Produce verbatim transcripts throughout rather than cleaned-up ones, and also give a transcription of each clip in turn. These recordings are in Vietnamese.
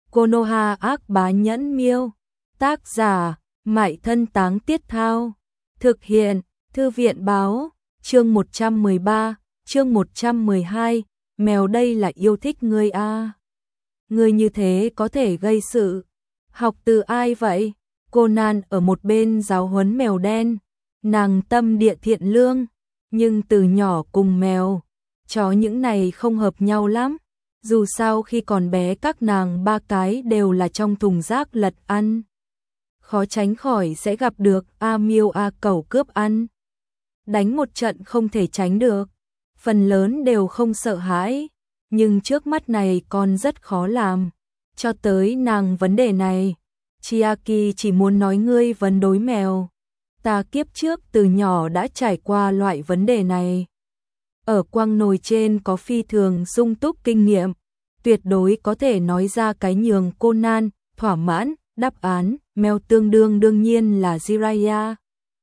Konoha ác bá nhẫn miêu. Tác giả, Mại Thân Táng Tiết Thao. Thực hiện, Thư viện báo. Chương một trăm mười ba, chương một trăm mười hai, mèo đây là yêu thích ngươi a. À. Ngươi như thế có thể gây sự. Học từ ai vậy? Conan ở một bên giáo huấn mèo đen. Nàng tâm địa thiện lương, nhưng từ nhỏ cùng mèo, chó những này không hợp nhau lắm. Dù sao khi còn bé các nàng ba cái đều là trong thùng rác lật ăn. Khó tránh khỏi sẽ gặp được A miêu A cẩu cướp ăn. Đánh một trận không thể tránh được. Phần lớn đều không sợ hãi. Nhưng trước mắt này còn rất khó làm. Cho tới nàng vấn đề này, Chiaki chỉ muốn nói ngươi vấn đối mèo. Ta kiếp trước từ nhỏ đã trải qua loại vấn đề này. Ở quang nồi trên có phi thường sung túc kinh nghiệm, tuyệt đối có thể nói ra cái nhường Conan thỏa mãn. Đáp án, mèo tương đương đương nhiên là Jiraiya.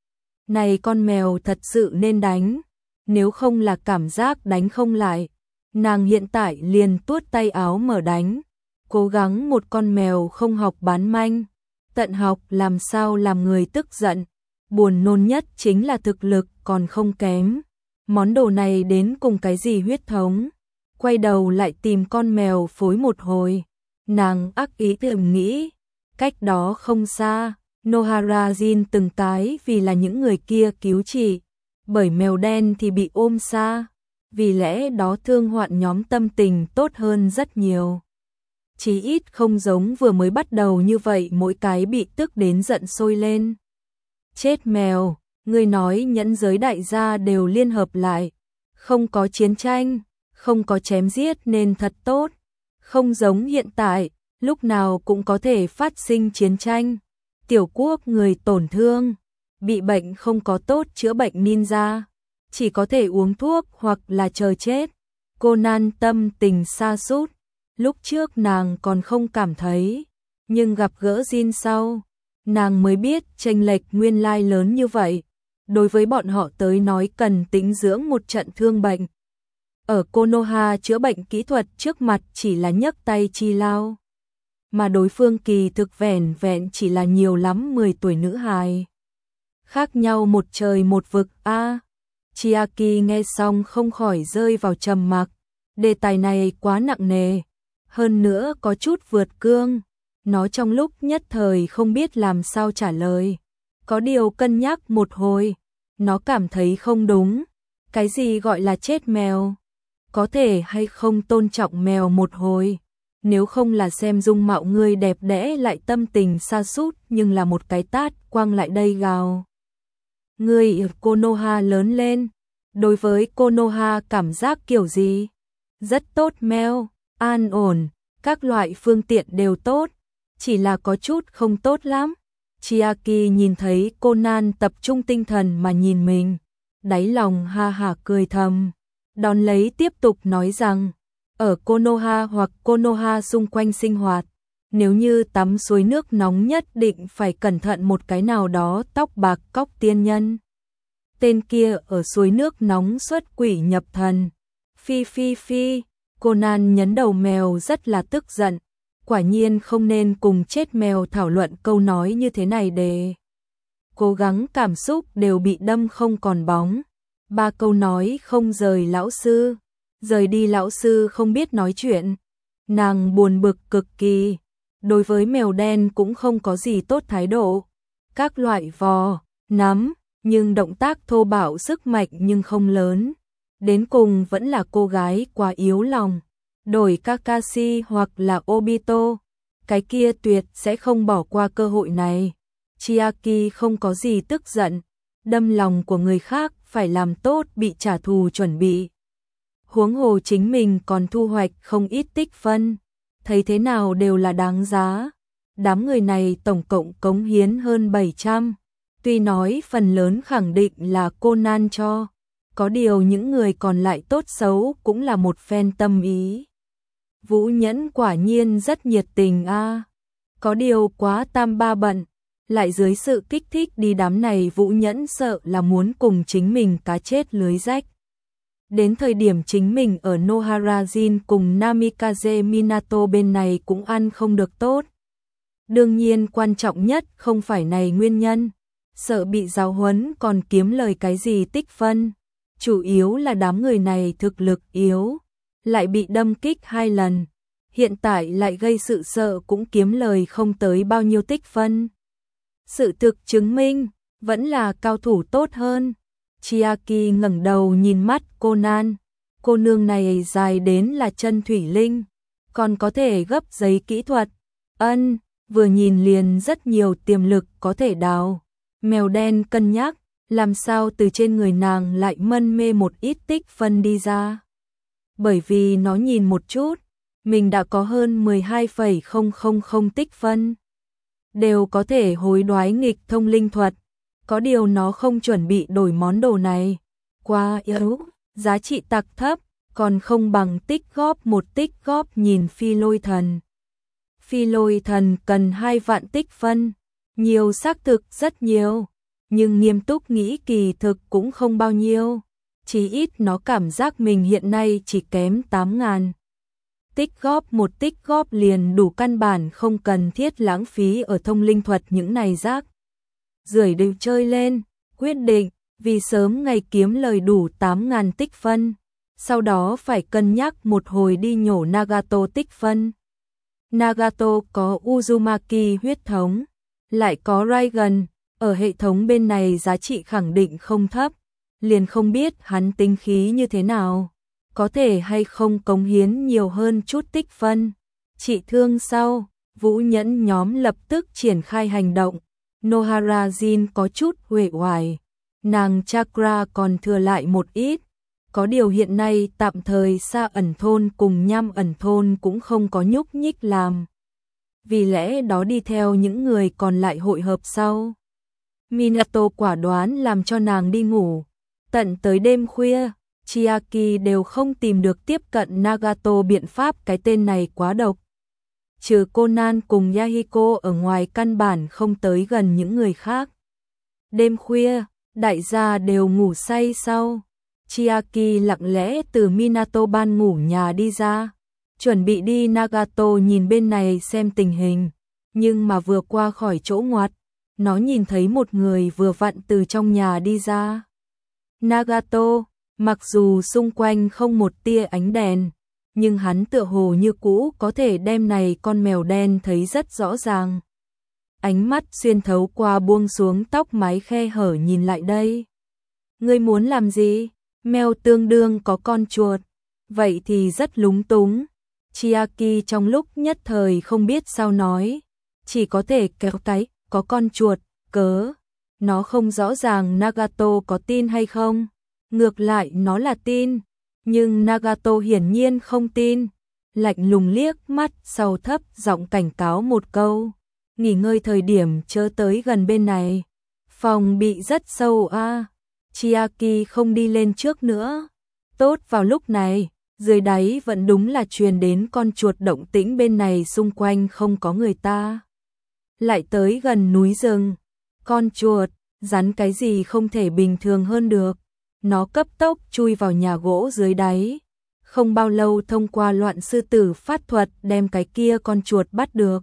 Này con mèo thật sự nên đánh, nếu không là cảm giác đánh không lại. Nàng hiện tại liền tuốt tay áo mở đánh, cố gắng một con mèo không học bán manh, tận học làm sao làm người tức giận. Buồn nôn nhất chính là thực lực còn không kém. Món đồ này đến cùng cái gì huyết thống. Quay đầu lại tìm con mèo phối một hồi. Nàng ác ý thầm nghĩ. Cách đó không xa, Noharajin từng cái vì là những người kia cứu trị. Bởi mèo đen thì bị ôm xa. Vì lẽ đó thương hoạn nhóm tâm tình tốt hơn rất nhiều. Chí ít không giống vừa mới bắt đầu như vậy mỗi cái bị tức đến giận sôi lên. Chết mèo, ngươi nói nhẫn giới đại gia đều liên hợp lại. Không có chiến tranh, không có chém giết nên thật tốt. Không giống hiện tại, lúc nào cũng có thể phát sinh chiến tranh. Tiểu quốc người tổn thương, bị bệnh không có tốt chữa bệnh ninja. Chỉ có thể uống thuốc hoặc là chờ chết. Conan tâm tình sa sút. Lúc trước nàng còn không cảm thấy, nhưng gặp gỡ Jin sau, nàng mới biết chênh lệch nguyên lai lớn như vậy. Đối với bọn họ tới nói cần tĩnh dưỡng một trận thương bệnh. Ở Konoha chữa bệnh kỹ thuật trước mặt chỉ là nhấc tay chi lao. Mà đối phương kỳ thực vẻn vẹn chỉ là nhiều lắm mười tuổi nữ hài. Khác nhau một trời một vực a. À, Chiaki nghe xong không khỏi rơi vào trầm mặc. Đề tài này quá nặng nề. Hơn nữa có chút vượt cương. Nó trong lúc nhất thời không biết làm sao trả lời. Có điều cân nhắc một hồi. Nó cảm thấy không đúng. Cái gì gọi là chết mèo? Có thể hay không tôn trọng mèo một hồi. Nếu không là xem dung mạo ngươi đẹp đẽ lại tâm tình sa sút nhưng là một cái tát quăng lại đây gào. Ngươi ở Konoha lớn lên. Đối với Konoha cảm giác kiểu gì? Rất tốt mèo, an ổn, các loại phương tiện đều tốt. Chỉ là có chút không tốt lắm. Chiaki nhìn thấy Conan tập trung tinh thần mà nhìn mình. Đáy lòng ha hả cười thầm. Đón lấy tiếp tục nói rằng, ở Konoha hoặc Konoha xung quanh sinh hoạt, nếu như tắm suối nước nóng nhất định phải cẩn thận một cái nào đó tóc bạc cóc tiên nhân. Tên kia ở suối nước nóng xuất quỷ nhập thần. Phi phi phi, Conan nhấn đầu mèo rất là tức giận. Quả nhiên không nên cùng chết mèo thảo luận câu nói như thế này để cố gắng cảm xúc đều bị đâm không còn bóng. Ba câu nói không rời lão sư. Rời đi lão sư không biết nói chuyện. Nàng buồn bực cực kỳ. Đối với mèo đen cũng không có gì tốt thái độ. Các loại vò, nắm, nhưng động tác thô bạo sức mạnh nhưng không lớn. Đến cùng vẫn là cô gái quá yếu lòng. Đổi Kakashi hoặc là Obito, cái kia tuyệt sẽ không bỏ qua cơ hội này. Chiaki không có gì tức giận. Đâm lòng của người khác phải làm tốt bị trả thù chuẩn bị. Huống hồ chính mình còn thu hoạch không ít tích phân. Thấy thế nào đều là đáng giá. Đám người này tổng cộng cống hiến hơn bảy trăm. Tuy nói phần lớn khẳng định là Conan cho. Có điều những người còn lại tốt xấu cũng là một phen tâm ý. Vũ Nhẫn quả nhiên rất nhiệt tình a. À. Có điều quá tam ba bận. Lại dưới sự kích thích đi đám này Vũ Nhẫn sợ là muốn cùng chính mình cá chết lưới rách. Đến thời điểm chính mình ở Noharajin cùng Namikaze Minato bên này cũng ăn không được tốt. Đương nhiên quan trọng nhất không phải này nguyên nhân, sợ bị giáo huấn còn kiếm lời cái gì tích phân. Chủ yếu là đám người này thực lực yếu, lại bị đâm kích hai lần. Hiện tại lại gây sự sợ cũng kiếm lời không tới bao nhiêu tích phân. Sự thực chứng minh, vẫn là cao thủ tốt hơn. Chiaki ngẩng đầu nhìn mắt Conan, cô nương này dài đến là chân thủy linh, còn có thể gấp giấy kỹ thuật. Ân, vừa nhìn liền rất nhiều tiềm lực có thể đào. Mèo đen cân nhắc, làm sao từ trên người nàng lại mân mê một ít tích phân đi ra. Bởi vì nó nhìn một chút, mình đã có hơn mười hai phẩy không không không tích phân. Đều có thể hối đoái nghịch thông linh thuật. Có điều nó không chuẩn bị đổi món đồ này. Quá yếu, giá trị tặc thấp, còn không bằng tích góp một tích góp nhìn phi lôi thần. Phi lôi thần cần hai vạn tích phân. Nhiều xác thực rất nhiều. Nhưng nghiêm túc nghĩ kỳ thực cũng không bao nhiêu. Chỉ ít nó cảm giác mình hiện nay chỉ kém tám ngàn. Tích góp một tích góp liền đủ, căn bản không cần thiết lãng phí ở thông linh thuật những này rác. Rưởi đều chơi lên, quyết định, vì sớm ngày kiếm lời đủ tám ngàn tích phân. Sau đó phải cân nhắc một hồi đi nhổ Nagato tích phân. Nagato có Uzumaki huyết thống, lại có Raigan, ở hệ thống bên này giá trị khẳng định không thấp, liền không biết hắn tính khí như thế nào, có thể hay không cống hiến nhiều hơn chút tích phân. Trị thương sau, Vũ Nhẫn nhóm lập tức triển khai hành động. Noharajin có chút uể oải, nàng chakra còn thừa lại một ít, có điều hiện nay tạm thời Sa ẩn thôn cùng Nham ẩn thôn cũng không có nhúc nhích làm. Vì lẽ đó đi theo những người còn lại hội hợp sau. Minato quả đoán làm cho nàng đi ngủ. Tận tới đêm khuya, Chiaki đều không tìm được tiếp cận Nagato biện pháp, cái tên này quá độc. Trừ Conan cùng Yahiko ở ngoài căn bản không tới gần những người khác. Đêm khuya, đại gia đều ngủ say sau. Chiaki lặng lẽ từ Minato ban ngủ nhà đi ra, chuẩn bị đi Nagato nhìn bên này xem tình hình. Nhưng mà vừa qua khỏi chỗ ngoặt, nó nhìn thấy một người vừa vặn từ trong nhà đi ra. Nagato, mặc dù xung quanh không một tia ánh đèn, nhưng hắn tựa hồ như cũ có thể đem này con mèo đen thấy rất rõ ràng. Ánh mắt xuyên thấu qua buông xuống tóc mái khe hở nhìn lại đây. Ngươi muốn làm gì? Mèo tương đương có con chuột. Vậy thì rất lúng túng. Chiaki trong lúc nhất thời không biết sao nói. Chỉ có thể kéo cái, có con chuột, cớ. Nó không rõ ràng Nagato có tin hay không. Ngược lại nó là tin. Nhưng Nagato hiển nhiên không tin. Lạnh lùng liếc mắt sau thấp giọng cảnh cáo một câu. Nghỉ ngơi thời điểm chớ tới gần bên này. Phòng bị rất sâu a. À. Chiaki không đi lên trước nữa. Tốt vào lúc này, dưới đáy vẫn đúng là truyền đến con chuột động tĩnh, bên này xung quanh không có người ta. Lại tới gần núi rừng. Con chuột, rắn cái gì không thể bình thường hơn được. Nó cấp tốc chui vào nhà gỗ dưới đáy. Không bao lâu thông qua loạn sư tử phát thuật đem cái kia con chuột bắt được.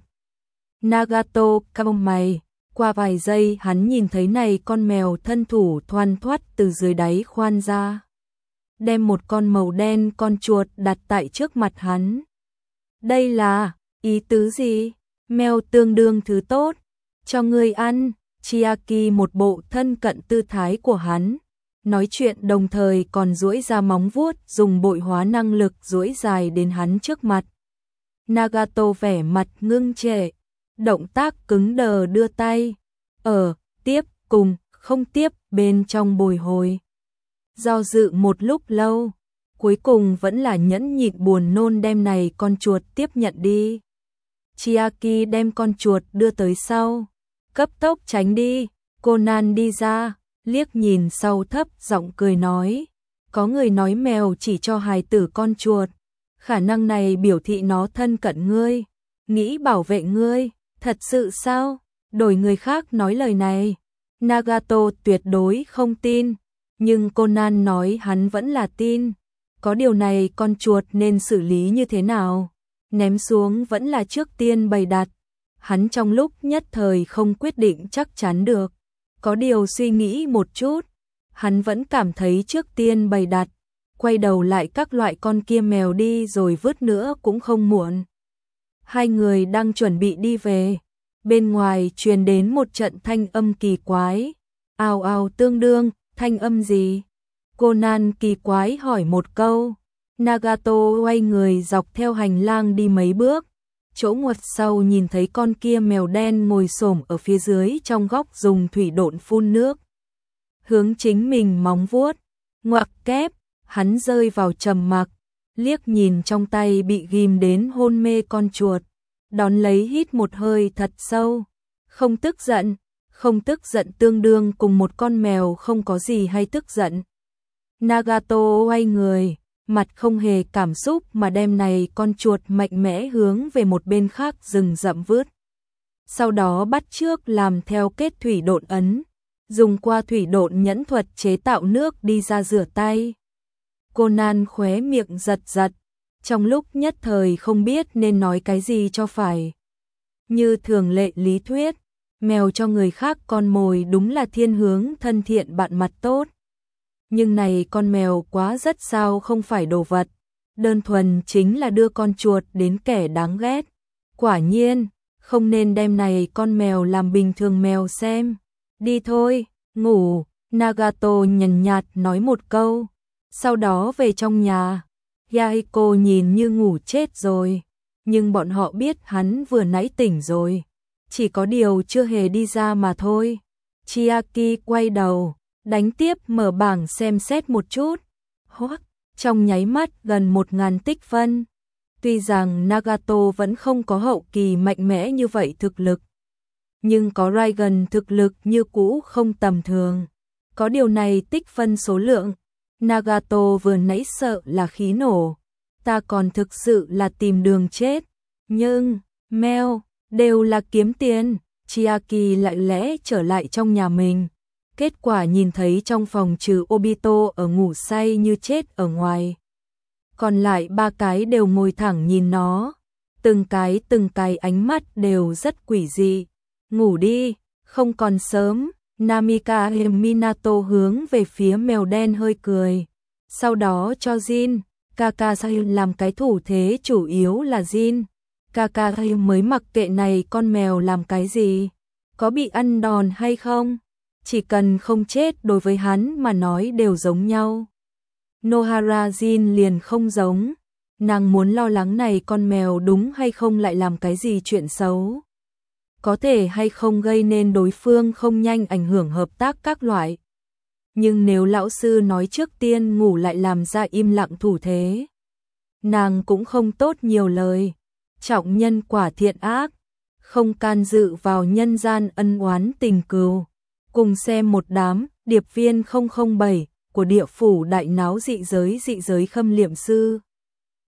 Nagato cau mày. Qua vài giây hắn nhìn thấy này con mèo thân thủ thoăn thoắt từ dưới đáy khoan ra. Đem một con màu đen con chuột đặt tại trước mặt hắn. Đây là ý tứ gì? Mèo tương đương thứ tốt. Cho ngươi ăn. Chiaki một bộ thân cận tư thái của hắn. Nói chuyện đồng thời còn duỗi ra móng vuốt dùng bội hóa năng lực duỗi dài đến hắn trước mặt. Nagato vẻ mặt ngưng trệ. Động tác cứng đờ đưa tay. Ở, tiếp, cùng, không tiếp, bên trong bồi hồi. Do dự một lúc lâu. Cuối cùng vẫn là nhẫn nhịn buồn nôn đem này con chuột tiếp nhận đi. Chiaki đem con chuột đưa tới sau. Cấp tốc tránh đi. Conan đi ra. Liếc nhìn sau thấp giọng cười nói. Có người nói mèo chỉ cho hài tử con chuột. Khả năng này biểu thị nó thân cận ngươi. Nghĩ bảo vệ ngươi. Thật sự sao? Đổi người khác nói lời này. Nagato tuyệt đối không tin. Nhưng Conan nói hắn vẫn là tin. Có điều này con chuột nên xử lý như thế nào? Ném xuống vẫn là trước tiên bày đặt. Hắn trong lúc nhất thời không quyết định chắc chắn được. Có điều suy nghĩ một chút, hắn vẫn cảm thấy trước tiên bày đặt, quay đầu lại các loại con kia mèo đi rồi vứt nữa cũng không muộn. Hai người đang chuẩn bị đi về, bên ngoài truyền đến một trận thanh âm kỳ quái. Ào ào tương đương, thanh âm gì? Conan kỳ quái hỏi một câu. Nagato quay người dọc theo hành lang đi mấy bước. Chỗ ngoặt sau nhìn thấy con kia mèo đen ngồi xổm ở phía dưới trong góc dùng thủy độn phun nước. Hướng chính mình móng vuốt, ngoặc kép, hắn rơi vào trầm mặc, liếc nhìn trong tay bị ghim đến hôn mê con chuột, đón lấy hít một hơi thật sâu, không tức giận, không tức giận tương đương cùng một con mèo không có gì hay tức giận. Nagato quay người, mặt không hề cảm xúc mà đem này con chuột mạnh mẽ hướng về một bên khác rừng rậm vứt. Sau đó bắt chước làm theo kết thủy độn ấn, dùng qua thủy độn nhẫn thuật chế tạo nước đi ra rửa tay. Conan khóe miệng giật giật, trong lúc nhất thời không biết nên nói cái gì cho phải. Như thường lệ lý thuyết, mèo cho người khác con mồi đúng là thiên hướng thân thiện bạn mặt tốt. Nhưng này con mèo quá rất sao không phải đồ vật, đơn thuần chính là đưa con chuột đến kẻ đáng ghét. Quả nhiên, không nên đem này con mèo làm bình thường mèo xem. Đi thôi, ngủ, Nagato nhàn nhạt nói một câu, sau đó về trong nhà. Yahiko nhìn như ngủ chết rồi, nhưng bọn họ biết hắn vừa nãy tỉnh rồi, chỉ có điều chưa hề đi ra mà thôi. Chiaki quay đầu, đánh tiếp mở bảng xem xét một chút. Hoắc, trong nháy mắt gần một ngàn tích phân. Tuy rằng Nagato vẫn không có hậu kỳ mạnh mẽ như vậy thực lực, nhưng có Raigan thực lực như cũ không tầm thường. Có điều này tích phân số lượng, Nagato vừa nãy sợ là khí nổ, ta còn thực sự là tìm đường chết. Nhưng, mèo, đều là kiếm tiền. Chiaki lại lẽ trở lại trong nhà mình. Kết quả nhìn thấy trong phòng trừ Obito ở ngủ say như chết ở ngoài, còn lại ba cái đều ngồi thẳng nhìn nó, từng cái từng cái ánh mắt đều rất quỷ dị. Ngủ đi, không còn sớm. Namika Minato hướng về phía mèo đen hơi cười, sau đó cho Jin Kakashi làm cái thủ thế chủ yếu là Jin Kakashi mới mặc kệ này con mèo làm cái gì, có bị ăn đòn hay không, chỉ cần không chết đối với hắn mà nói đều giống nhau. Nohara Jin liền không giống, nàng muốn lo lắng này con mèo đúng hay không lại làm cái gì chuyện xấu, có thể hay không gây nên đối phương không nhanh ảnh hưởng hợp tác các loại. Nhưng nếu lão sư nói trước tiên ngủ lại làm ra im lặng thủ thế, nàng cũng không tốt nhiều lời. Trọng nhân quả thiện ác, không can dự vào nhân gian ân oán tình cừu. Cùng xem một đám điệp viên không không bảy của địa phủ đại náo dị giới dị giới khâm liệm sư.